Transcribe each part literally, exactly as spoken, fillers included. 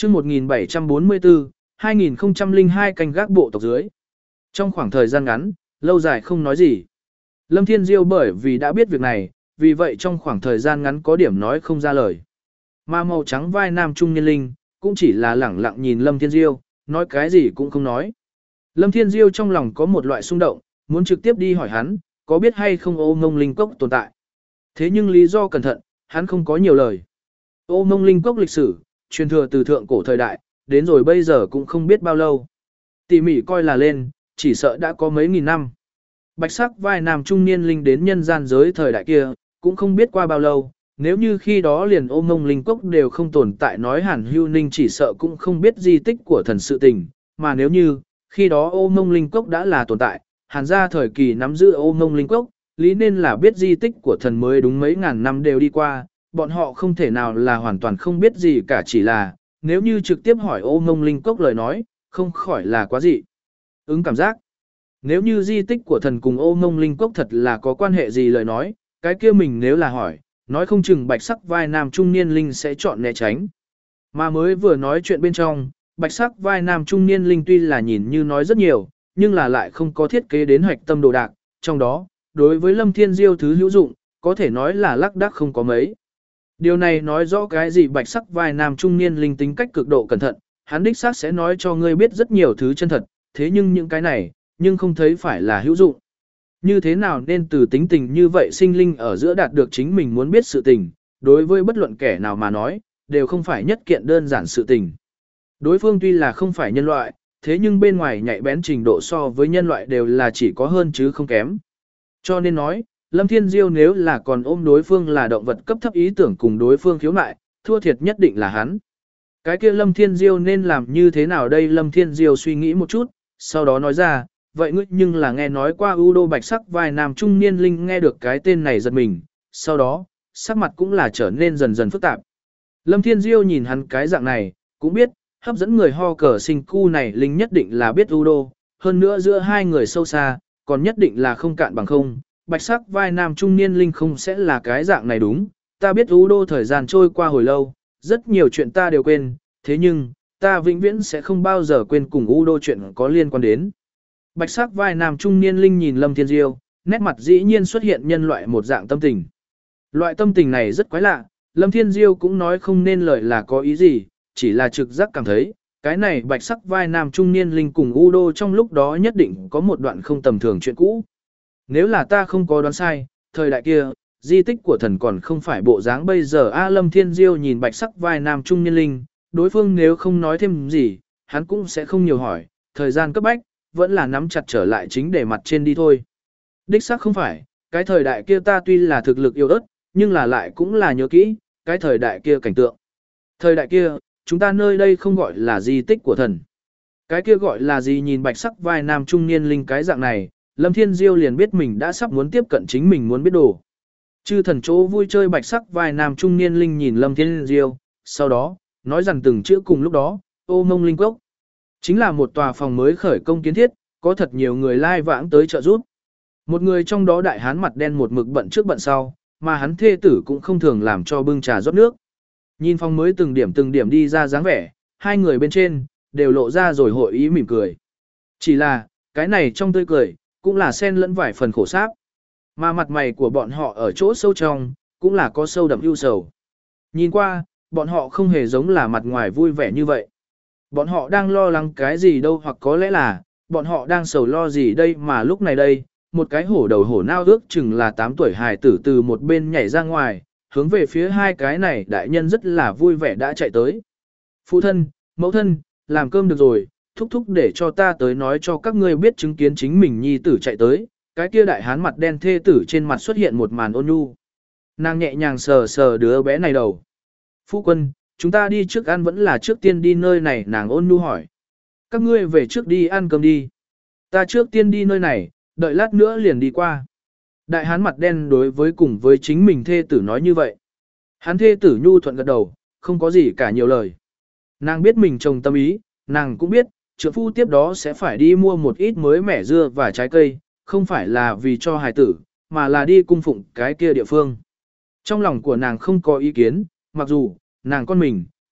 chương một nghìn bảy trăm bốn mươi tư, hai nghìn không trăm lẻ hai canh gác bộ tộc dưới. Trong khoảng thời gian ngắn, lâu dài không nói gì. Lâm Thiên Diêu bởi vì đã biết việc này, vì vậy trong khoảng thời gian ngắn có điểm nói không ra lời. Mà màu trắng vai nam trung niên linh, cũng chỉ là lẳng lặng nhìn Lâm Thiên Diêu, nói cái gì cũng không nói. Lâm Thiên Diêu trong lòng có một loại xung động, muốn trực tiếp đi hỏi hắn, có biết hay không ô mông linh cốc tồn tại. Thế nhưng lý do cẩn thận, hắn không có nhiều lời. Ô mông linh cốc lịch sử, truyền thừa từ thượng cổ thời đại, đến rồi bây giờ cũng không biết bao lâu. Tỉ mỉ coi là lên, chỉ sợ đã có mấy nghìn năm. Bạch sắc vai nam trung niên linh đến nhân gian giới thời đại kia, cũng không biết qua bao lâu, nếu như khi đó liền ô mông linh cốc đều không tồn tại nói Hàn Hưu Ninh chỉ sợ cũng không biết di tích của thần sự tình, mà nếu như, khi đó ô mông linh cốc đã là tồn tại, Hàn gia thời kỳ nắm giữ ô mông linh cốc, lý nên là biết di tích của thần mới đúng mấy ngàn năm đều đi qua, bọn họ không thể nào là hoàn toàn không biết gì cả, chỉ là, nếu như trực tiếp hỏi ô mông linh cốc lời nói, không khỏi là quá dị. Ứng cảm giác, nếu như di tích của thần cùng ô mông linh cốc thật là có quan hệ gì lời nói, cái kia mình nếu là hỏi, nói không chừng bạch sắc vai nam trung niên linh sẽ chọn né tránh. Mà mới vừa nói chuyện bên trong, bạch sắc vai nam trung niên linh tuy là nhìn như nói rất nhiều, nhưng là lại không có thiết kế đến hoạch tâm đồ đạc, trong đó, đối với Lâm Thiên Diêu thứ hữu dụng, có thể nói là lác đác không có mấy. Điều này nói rõ cái gì bạch sắc vai nam trung niên linh tính cách cực độ cẩn thận, hắn đích xác sẽ nói cho ngươi biết rất nhiều thứ chân thật, thế nhưng những cái này, nhưng không thấy phải là hữu dụng. Như thế nào nên từ tính tình như vậy sinh linh ở giữa đạt được chính mình muốn biết sự tình, đối với bất luận kẻ nào mà nói, đều không phải nhất kiện đơn giản sự tình. Đối phương tuy là không phải nhân loại, thế nhưng bên ngoài nhạy bén trình độ so với nhân loại đều là chỉ có hơn chứ không kém. Cho nên nói, Lâm Thiên Diêu nếu là còn ôm đối phương là động vật cấp thấp ý tưởng cùng đối phương khiếu nại, thua thiệt nhất định là hắn. Cái kia Lâm Thiên Diêu nên làm như thế nào đây? Lâm Thiên Diêu suy nghĩ một chút, sau đó nói ra, vậy ngươi nhưng là nghe nói qua U Đô bạch sắc vai nam trung niên linh, nghe được cái tên này giật mình, sau đó, sắc mặt cũng là trở nên dần dần phức tạp. Lâm Thiên Diêu nhìn hắn cái dạng này, cũng biết, hấp dẫn người ho cờ sinh cu này linh nhất định là biết U Đô, hơn nữa giữa hai người sâu xa, còn nhất định là không cạn bằng không, bạch sắc vai nam trung niên linh không sẽ là cái dạng này đúng, ta biết U Đô thời gian trôi qua hồi lâu, rất nhiều chuyện ta đều quên, thế nhưng, ta vĩnh viễn sẽ không bao giờ quên cùng U Đô chuyện có liên quan đến. Bạch sắc vai nam trung niên linh nhìn Lâm Thiên Diêu, nét mặt dĩ nhiên xuất hiện nhân loại một dạng tâm tình. Loại tâm tình này rất quái lạ, Lâm Thiên Diêu cũng nói không nên lời là có ý gì, chỉ là trực giác cảm thấy, cái này bạch sắc vai nam trung niên linh cùng U Đô trong lúc đó nhất định có một đoạn không tầm thường chuyện cũ. Nếu là ta không có đoán sai, thời đại kia, di tích của thần còn không phải bộ dáng bây giờ. A Lâm Thiên Diêu nhìn bạch sắc vai nam trung niên linh, đối phương nếu không nói thêm gì, hắn cũng sẽ không nhiều hỏi, thời gian cấp bách, vẫn là nắm chặt trở lại chính để mặt trên đi thôi. Đích xác không phải, cái thời đại kia ta tuy là thực lực yếu ớt, nhưng là lại cũng là nhớ kỹ, cái thời đại kia cảnh tượng. Thời đại kia, chúng ta nơi đây không gọi là di tích của thần. Cái kia gọi là gì? Nhìn bạch sắc vai nam trung niên linh cái dạng này, Lâm Thiên Diêu liền biết mình đã sắp muốn tiếp cận chính mình muốn biết đồ. Chư thần chỗ vui chơi bạch sắc vai nam trung niên linh nhìn Lâm Thiên Diêu, sau đó, nói rằng từng chữ cùng lúc đó, ô mông linh cốc. Chính là một tòa phòng mới khởi công kiến thiết, có thật nhiều người lai vãng tới trợ giúp. Một người trong đó đại hán mặt đen một mực bận trước bận sau, mà hắn thê tử cũng không thường làm cho bưng trà rót nước. Nhìn phòng mới từng điểm từng điểm đi ra dáng vẻ, hai người bên trên, đều lộ ra rồi hội ý mỉm cười. Chỉ là, cái này trong tươi cười, cũng là xen lẫn vài phần khổ sáp. Mà mặt mày của bọn họ ở chỗ sâu trong, cũng là có sâu đậm ưu sầu. Nhìn qua, bọn họ không hề giống là mặt ngoài vui vẻ như vậy. Bọn họ đang lo lắng cái gì đâu, hoặc có lẽ là, bọn họ đang sầu lo gì đây, mà lúc này đây, một cái hổ đầu hổ nao ước chừng là tám tuổi hài tử từ một bên nhảy ra ngoài, hướng về phía hai cái này đại nhân rất là vui vẻ đã chạy tới. Phụ thân, mẫu thân, làm cơm được rồi, thúc thúc để cho ta tới nói cho các ngươi biết chứng kiến chính mình nhi tử chạy tới, cái kia đại hán mặt đen thê tử trên mặt xuất hiện một màn ôn nhu. Nàng nhẹ nhàng sờ sờ đứa bé này đầu. Phu quân, chúng ta đi trước ăn vẫn là trước tiên đi nơi này? Nàng ôn nhu hỏi. Các ngươi về trước đi ăn cơm đi. Ta trước tiên đi nơi này, đợi lát nữa liền đi qua. Đại hán mặt đen đối với cùng với chính mình thê tử nói như vậy. Hắn thê tử nhu thuận gật đầu, không có gì cả nhiều lời. Nàng biết mình chồng tâm ý, nàng cũng biết, trượng phu tiếp đó sẽ phải đi mua một ít mới mẻ dưa và trái cây, không phải là vì cho hài tử, mà là đi cung phụng cái kia địa phương. Trong lòng của nàng không có ý kiến, mặc dù, nàng con mình,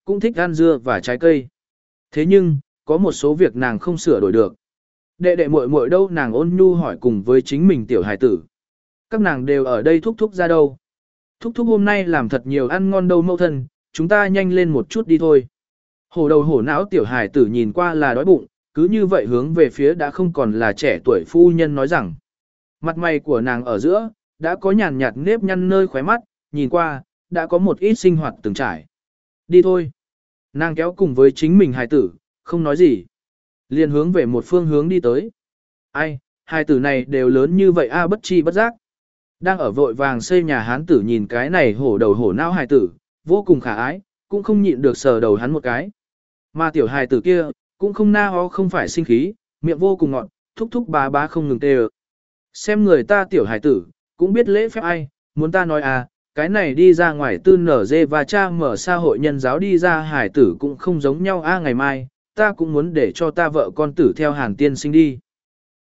cũng thích ăn dưa và trái cây. Thế nhưng, có một số việc nàng không sửa đổi được. Đệ đệ muội muội đâu, nàng ôn nhu hỏi cùng với chính mình tiểu hài tử. Các nàng đều ở đây thúc thúc ra đâu. Thúc thúc hôm nay làm thật nhiều ăn ngon đâu mẫu thân, chúng ta nhanh lên một chút đi thôi. Hổ đầu hổ não tiểu hài tử nhìn qua là đói bụng, cứ như vậy hướng về phía đã không còn là trẻ tuổi phu nhân nói rằng. Mặt mày của nàng ở giữa, đã có nhàn nhạt nếp nhăn nơi khóe mắt, nhìn qua, đã có một ít sinh hoạt từng trải. Đi thôi. Nàng kéo cùng với chính mình hài tử, không nói gì. Liền hướng về một phương hướng đi tới. Ai, hài tử này đều lớn như vậy a bất chi bất giác. Đang ở vội vàng xây nhà hán tử nhìn cái này hổ đầu hổ não hài tử, vô cùng khả ái, cũng không nhịn được sờ đầu hắn một cái. Mà tiểu hài tử kia, cũng không na ho không phải sinh khí, miệng vô cùng ngọt, thúc thúc bá bá không ngừng tê ợ. Xem người ta tiểu hài tử, cũng biết lễ phép ai, muốn ta nói à, cái này đi ra ngoài tư nở dê và cha mở xã hội nhân giáo đi ra hài tử cũng không giống nhau a ngày mai, ta cũng muốn để cho ta vợ con tử theo hàn tiên sinh đi.